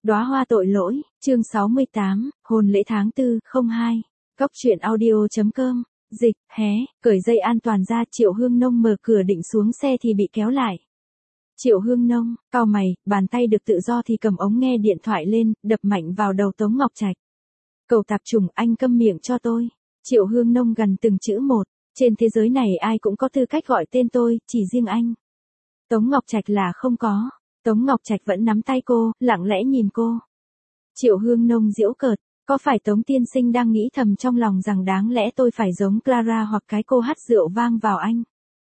Đóa hoa tội lỗi, chương 68, hôn lễ tháng 4, 02. Cóc truyện audio.com, dịch, cởi dây an toàn ra. Triệu Hương Nông mở cửa định xuống xe thì bị kéo lại. Triệu Hương Nông, cau mày, bàn tay được tự do thì cầm ống nghe điện thoại lên, đập mạnh vào đầu Tống Ngọc Trạch. Cậu tạp chủng, anh câm miệng cho tôi. Triệu Hương Nông gần từng chữ một, trên thế giới này ai cũng có tư cách gọi tên tôi, chỉ riêng anh. Tống Ngọc Trạch là không có. Tống Ngọc Trạch vẫn nắm tay cô, lặng lẽ nhìn cô. Triệu Hương Nông giễu cợt, có phải Tống tiên sinh đang nghĩ thầm trong lòng rằng đáng lẽ tôi phải giống Clara hoặc cái cô hắt rượu vang vào anh?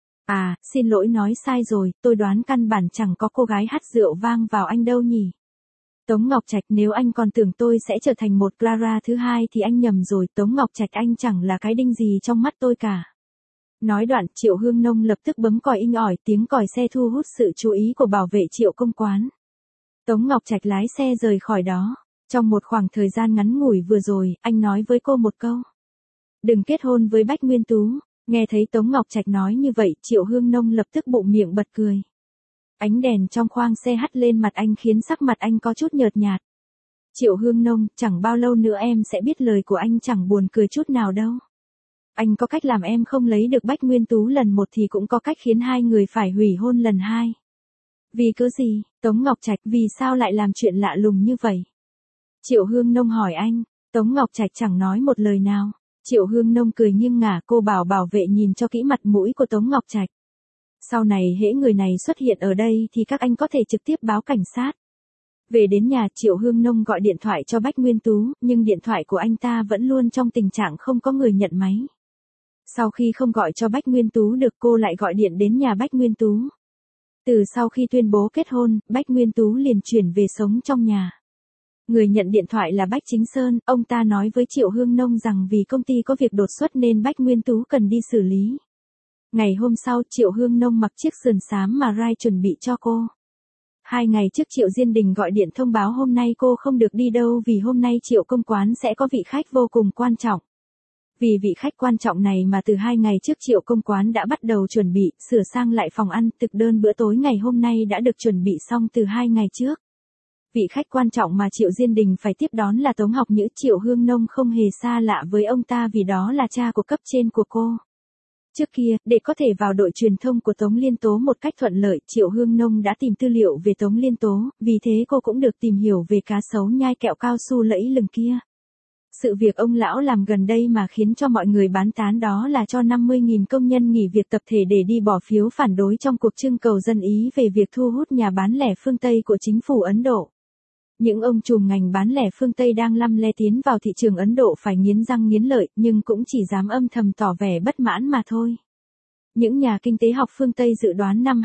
À, xin lỗi nói sai rồi, tôi đoán căn bản chẳng có cô gái hắt rượu vang vào anh đâu nhỉ. Tống Ngọc Trạch, nếu anh còn tưởng tôi sẽ trở thành một Clara thứ hai thì anh nhầm rồi. Tống Ngọc Trạch, anh chẳng là cái đinh gì trong mắt tôi cả. Nói đoạn, Triệu Hương Nông lập tức bấm còi inh ỏi, tiếng còi xe thu hút sự chú ý của bảo vệ Triệu công quán. Tống Ngọc Trạch lái xe rời khỏi đó. Trong một khoảng thời gian ngắn ngủi vừa rồi, anh nói với cô một câu. Đừng kết hôn với Bách Nguyên Tú. Nghe thấy Tống Ngọc Trạch nói như vậy, Triệu Hương Nông lập tức bụng miệng bật cười. Ánh đèn trong khoang xe hắt lên mặt anh khiến sắc mặt anh có chút nhợt nhạt. Triệu Hương Nông, chẳng bao lâu nữa em sẽ biết lời của anh chẳng buồn cười chút nào đâu. Anh có cách làm em không lấy được Bách Nguyên Tú lần một thì cũng có cách khiến hai người phải hủy hôn lần hai. Vì cớ gì, Tống Ngọc Trạch, vì sao lại làm chuyện lạ lùng như vậy? Triệu Hương Nông hỏi anh. Tống Ngọc Trạch chẳng nói một lời nào. Triệu Hương Nông cười nghiêng ngả, cô bảo vệ nhìn cho kỹ mặt mũi của Tống Ngọc Trạch. Sau này hễ người này xuất hiện ở đây thì các anh có thể trực tiếp báo cảnh sát. Về đến nhà, Triệu Hương Nông gọi điện thoại cho Bách Nguyên Tú, nhưng điện thoại của anh ta vẫn luôn trong tình trạng không có người nhận máy. Sau khi không gọi cho Bách Nguyên Tú được, cô lại gọi điện đến nhà Bách Nguyên Tú. Từ sau khi tuyên bố kết hôn, Bách Nguyên Tú liền chuyển về sống trong nhà. Người nhận điện thoại là Bách Chính Sơn, ông ta nói với Triệu Hương Nông rằng vì công ty có việc đột xuất nên Bách Nguyên Tú cần đi xử lý. Ngày hôm sau, Triệu Hương Nông mặc chiếc sườn xám mà Rai chuẩn bị cho cô. 2 ngày trước Triệu Diên Đình gọi điện thông báo hôm nay cô không được đi đâu vì hôm nay Triệu công quán sẽ có vị khách vô cùng quan trọng. Vì vị khách quan trọng này mà từ 2 ngày trước Triệu công quán đã bắt đầu chuẩn bị, sửa sang lại phòng ăn, thực đơn bữa tối ngày hôm nay đã được chuẩn bị xong từ 2 ngày trước. Vị khách quan trọng mà Triệu Diên Đình phải tiếp đón là Tống Học Nhữ. Triệu Hương Nông không hề xa lạ với ông ta vì đó là cha của cấp trên của cô. Trước kia, để có thể vào đội truyền thông của Tống Liên Tố một cách thuận lợi, Triệu Hương Nông đã tìm tư liệu về Tống Liên Tố, vì thế cô cũng được tìm hiểu về cá sấu nhai kẹo cao su lẫy lừng kia. Sự việc ông lão làm gần đây mà khiến cho mọi người bán tán đó là cho 50.000 công nhân nghỉ việc tập thể để đi bỏ phiếu phản đối trong cuộc trưng cầu dân Ý về việc thu hút nhà bán lẻ phương Tây của chính phủ Ấn Độ. Những ông trùm ngành bán lẻ phương Tây đang lăm le tiến vào thị trường Ấn Độ phải nghiến răng nghiến lợi, nhưng cũng chỉ dám âm thầm tỏ vẻ bất mãn mà thôi. Những nhà kinh tế học phương Tây dự đoán năm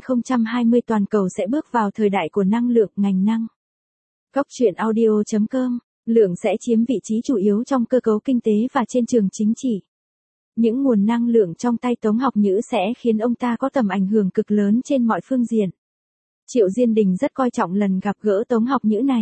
2020 toàn cầu sẽ bước vào thời đại của năng lượng, ngành năng. Cóc truyện audio.com, lượng sẽ chiếm vị trí chủ yếu trong cơ cấu kinh tế và trên trường chính trị. Những nguồn năng lượng trong tay Tống Học Nhữ sẽ khiến ông ta có tầm ảnh hưởng cực lớn trên mọi phương diện. Triệu Diên Đình rất coi trọng lần gặp gỡ Tống Học Nhữ này.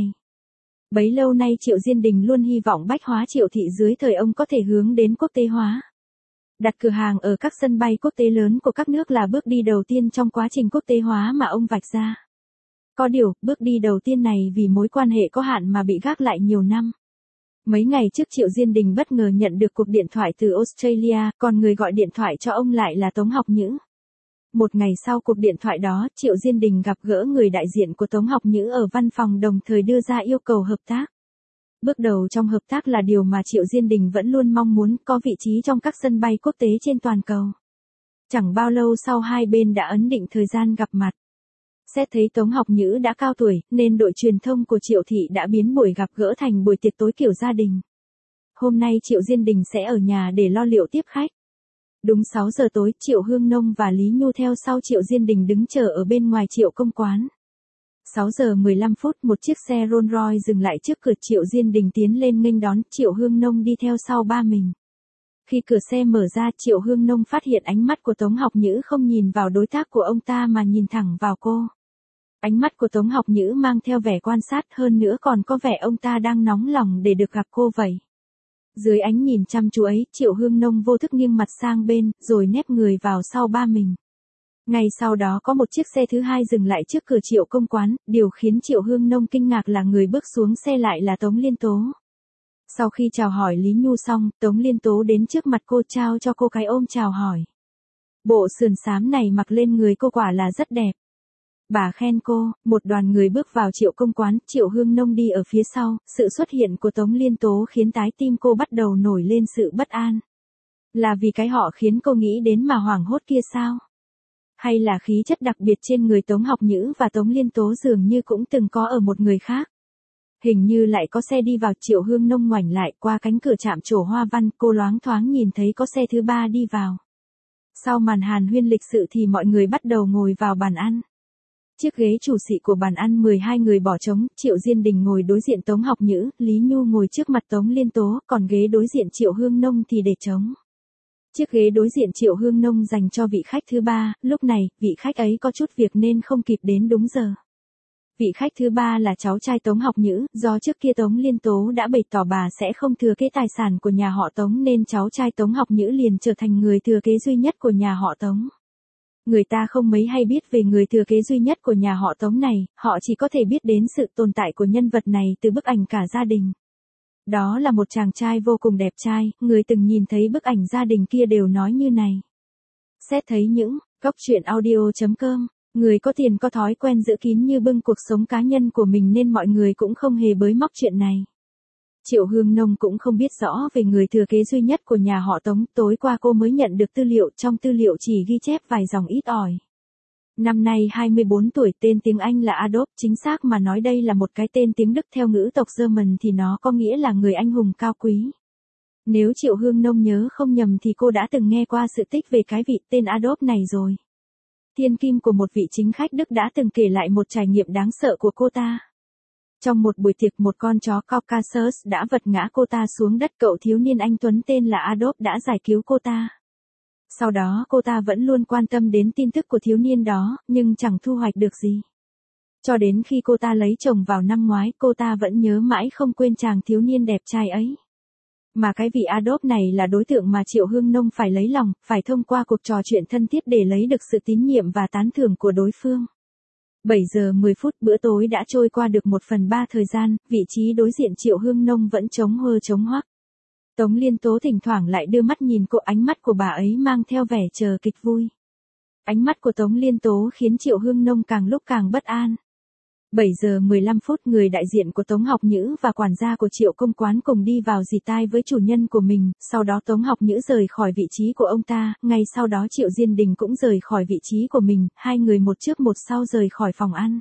Bấy lâu nay Triệu Diên Đình luôn hy vọng bách hóa Triệu thị dưới thời ông có thể hướng đến quốc tế hóa. Đặt cửa hàng ở các sân bay quốc tế lớn của các nước là bước đi đầu tiên trong quá trình quốc tế hóa mà ông vạch ra. Có điều, bước đi đầu tiên này vì mối quan hệ có hạn mà bị gác lại nhiều năm. Mấy ngày trước Triệu Diên Đình bất ngờ nhận được cuộc điện thoại từ Australia, còn người gọi điện thoại cho ông lại là Tống Học Nhữ. Một ngày sau cuộc điện thoại đó, Triệu Diên Đình gặp gỡ người đại diện của Tống Học Nhữ ở văn phòng đồng thời đưa ra yêu cầu hợp tác. Bước đầu trong hợp tác là điều mà Triệu Diên Đình vẫn luôn mong muốn, có vị trí trong các sân bay quốc tế trên toàn cầu. Chẳng bao lâu sau hai bên đã ấn định thời gian gặp mặt. Xét thấy Tống Học Nhữ đã cao tuổi, nên đội truyền thông của Triệu thị đã biến buổi gặp gỡ thành buổi tiệc tối kiểu gia đình. Hôm nay Triệu Diên Đình sẽ ở nhà để lo liệu tiếp khách. Đúng 6 giờ tối, Triệu Hương Nông và Lý Nhu theo sau Triệu Diên Đình đứng chờ ở bên ngoài Triệu công quán. 6 giờ 15 phút, một chiếc xe Rolls Royce dừng lại trước cửa. Triệu Diên Đình tiến lên nghênh đón, Triệu Hương Nông đi theo sau ba mình. Khi cửa xe mở ra, Triệu Hương Nông phát hiện ánh mắt của Tống Học Nhữ không nhìn vào đối tác của ông ta mà nhìn thẳng vào cô. Ánh mắt của Tống Học Nhữ mang theo vẻ quan sát, hơn nữa còn có vẻ ông ta đang nóng lòng để được gặp cô vậy. Dưới ánh nhìn chăm chú ấy, Triệu Hương Nông vô thức nghiêng mặt sang bên, rồi nép người vào sau ba mình. Ngay sau đó có một chiếc xe thứ hai dừng lại trước cửa Triệu công quán, điều khiến Triệu Hương Nông kinh ngạc là người bước xuống xe lại là Tống Liên Tố. Sau khi chào hỏi Lý Nhu xong, Tống Liên Tố đến trước mặt cô trao cho cô cái ôm chào hỏi. Bộ sườn xám này mặc lên người cô quả là rất đẹp. Bà khen cô, một đoàn người bước vào Triệu công quán, Triệu Hương Nông đi ở phía sau, sự xuất hiện của Tống Liên Tố khiến trái tim cô bắt đầu nổi lên sự bất an. Là vì cái họ khiến cô nghĩ đến mà hoảng hốt kia sao? Hay là khí chất đặc biệt trên người Tống Học Nhữ và Tống Liên Tố dường như cũng từng có ở một người khác? Hình như lại có xe đi vào. Triệu Hương Nông ngoảnh lại qua cánh cửa trạm trổ hoa văn, cô loáng thoáng nhìn thấy có xe thứ ba đi vào. Sau màn hàn huyên lịch sự thì mọi người bắt đầu ngồi vào bàn ăn. Chiếc ghế chủ sĩ của bàn ăn 12 người bỏ trống, Triệu Diên Đình ngồi đối diện Tống Học Nhữ, Lý Nhu ngồi trước mặt Tống Liên Tố, còn ghế đối diện Triệu Hương Nông thì để trống. Chiếc ghế đối diện Triệu Hương Nông dành cho vị khách thứ ba, lúc này, vị khách ấy có chút việc nên không kịp đến đúng giờ. Vị khách thứ ba là cháu trai Tống Học Nhữ, do trước kia Tống Liên Tố đã bày tỏ bà sẽ không thừa kế tài sản của nhà họ Tống nên cháu trai Tống Học Nhữ liền trở thành người thừa kế duy nhất của nhà họ Tống. Người ta không mấy hay biết về người thừa kế duy nhất của nhà họ Tống này, họ chỉ có thể biết đến sự tồn tại của nhân vật này từ bức ảnh cả gia đình. Đó là một chàng trai vô cùng đẹp trai, người từng nhìn thấy bức ảnh gia đình kia đều nói như này. Xét thấy những, góc truyện audio.com, người có tiền có thói quen giữ kín như bưng cuộc sống cá nhân của mình nên mọi người cũng không hề bới móc chuyện này. Triệu Hương Nông cũng không biết rõ về người thừa kế duy nhất của nhà họ Tống, tối qua cô mới nhận được tư liệu, trong tư liệu chỉ ghi chép vài dòng ít ỏi. Năm nay 24 tuổi, tên tiếng Anh là Adolf, chính xác mà nói đây là một cái tên tiếng Đức theo ngữ tộc German thì nó có nghĩa là người anh hùng cao quý. Nếu Triệu Hương Nông nhớ không nhầm thì cô đã từng nghe qua sự tích về cái vị tên Adolf này rồi. Thiên kim của một vị chính khách Đức đã từng kể lại một trải nghiệm đáng sợ của cô ta. Trong một buổi tiệc, một con chó Caucasus đã vật ngã cô ta xuống đất, cậu thiếu niên anh tuấn tên là Adolf đã giải cứu cô ta. Sau đó cô ta vẫn luôn quan tâm đến tin tức của thiếu niên đó, nhưng chẳng thu hoạch được gì. Cho đến khi cô ta lấy chồng vào năm ngoái, cô ta vẫn nhớ mãi không quên chàng thiếu niên đẹp trai ấy. Mà cái vị Adolf này là đối tượng mà Triệu Hương Nông phải lấy lòng, phải thông qua cuộc trò chuyện thân thiết để lấy được sự tín nhiệm và tán thưởng của đối phương. 7 giờ 10 phút bữa tối đã trôi qua được 1/3 thời gian, vị trí đối diện Triệu Hương Nông vẫn trống hơ trống hoắc. Tống Liên Tố thỉnh thoảng lại đưa mắt nhìn cô, ánh mắt của bà ấy mang theo vẻ chờ kịch vui. Ánh mắt của Tống Liên Tố khiến Triệu Hương Nông càng lúc càng bất an. 7 giờ 15 phút người đại diện của Tống Học Nhữ và quản gia của Triệu công quán cùng đi vào rì tai với chủ nhân của mình, sau đó Tống Học Nhữ rời khỏi vị trí của ông ta, ngay sau đó Triệu Diên Đình cũng rời khỏi vị trí của mình, hai người một trước một sau rời khỏi phòng ăn.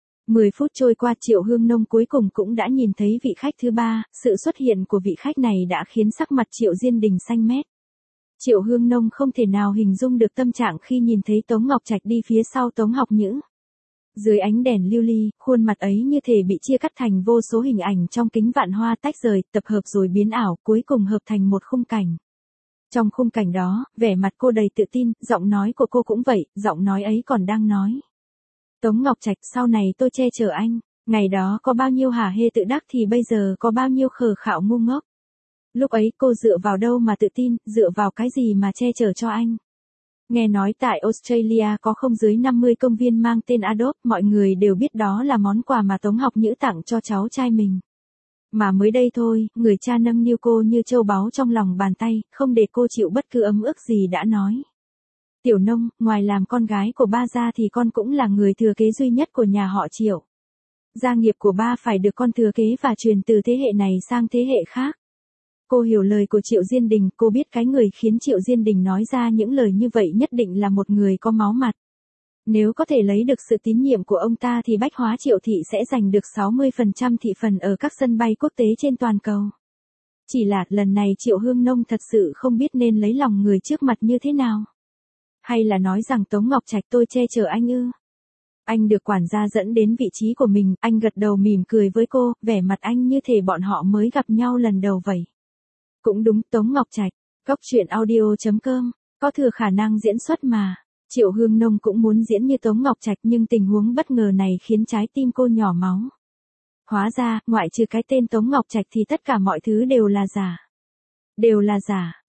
10 phút trôi qua, Triệu Hương Nông cuối cùng cũng đã nhìn thấy vị khách thứ ba, sự xuất hiện của vị khách này đã khiến sắc mặt Triệu Diên Đình xanh mét. Triệu Hương Nông không thể nào hình dung được tâm trạng khi nhìn thấy Tống Ngọc Trạch đi phía sau Tống Học Nhữ. Dưới ánh đèn lưu ly, khuôn mặt ấy như thể bị chia cắt thành vô số hình ảnh trong kính vạn hoa tách rời, tập hợp rồi biến ảo, cuối cùng hợp thành một khung cảnh. Trong khung cảnh đó, vẻ mặt cô đầy tự tin, giọng nói của cô cũng vậy, giọng nói ấy còn đang nói. Tống Ngọc Trạch, sau này tôi che chở anh, ngày đó có bao nhiêu hả hê tự đắc thì bây giờ có bao nhiêu khờ khạo ngu ngốc. Lúc ấy cô dựa vào đâu mà tự tin, dựa vào cái gì mà che chở cho anh. Nghe nói tại Australia có không dưới 50 công viên mang tên Adolf, mọi người đều biết đó là món quà mà Tống Học Nhữ tặng cho cháu trai mình. Mà mới đây thôi, người cha nâng niu cô như châu báu trong lòng bàn tay, không để cô chịu bất cứ ấm ức gì đã nói. Tiểu Nông, ngoài làm con gái của ba ra thì con cũng là người thừa kế duy nhất của nhà họ Triệu. Gia nghiệp của ba phải được con thừa kế và truyền từ thế hệ này sang thế hệ khác. Cô hiểu lời của Triệu Diên Đình, cô biết cái người khiến Triệu Diên Đình nói ra những lời như vậy nhất định là một người có máu mặt. Nếu có thể lấy được sự tín nhiệm của ông ta thì Bách Hóa Triệu Thị sẽ giành được 60% thị phần ở các sân bay quốc tế trên toàn cầu. Chỉ là lần này Triệu Hương Nông thật sự không biết nên lấy lòng người trước mặt như thế nào. Hay là nói rằng Tống Ngọc Trạch tôi che chở anh ư? Anh được quản gia dẫn đến vị trí của mình, anh gật đầu mỉm cười với cô, vẻ mặt anh như thể bọn họ mới gặp nhau lần đầu vậy. Cũng đúng, Tống Ngọc Trạch, góc truyện audio.com, có thừa khả năng diễn xuất mà. Triệu Hương Nông cũng muốn diễn như Tống Ngọc Trạch nhưng tình huống bất ngờ này khiến trái tim cô nhỏ máu. Hóa ra, ngoại trừ cái tên Tống Ngọc Trạch thì tất cả mọi thứ đều là giả. Đều là giả.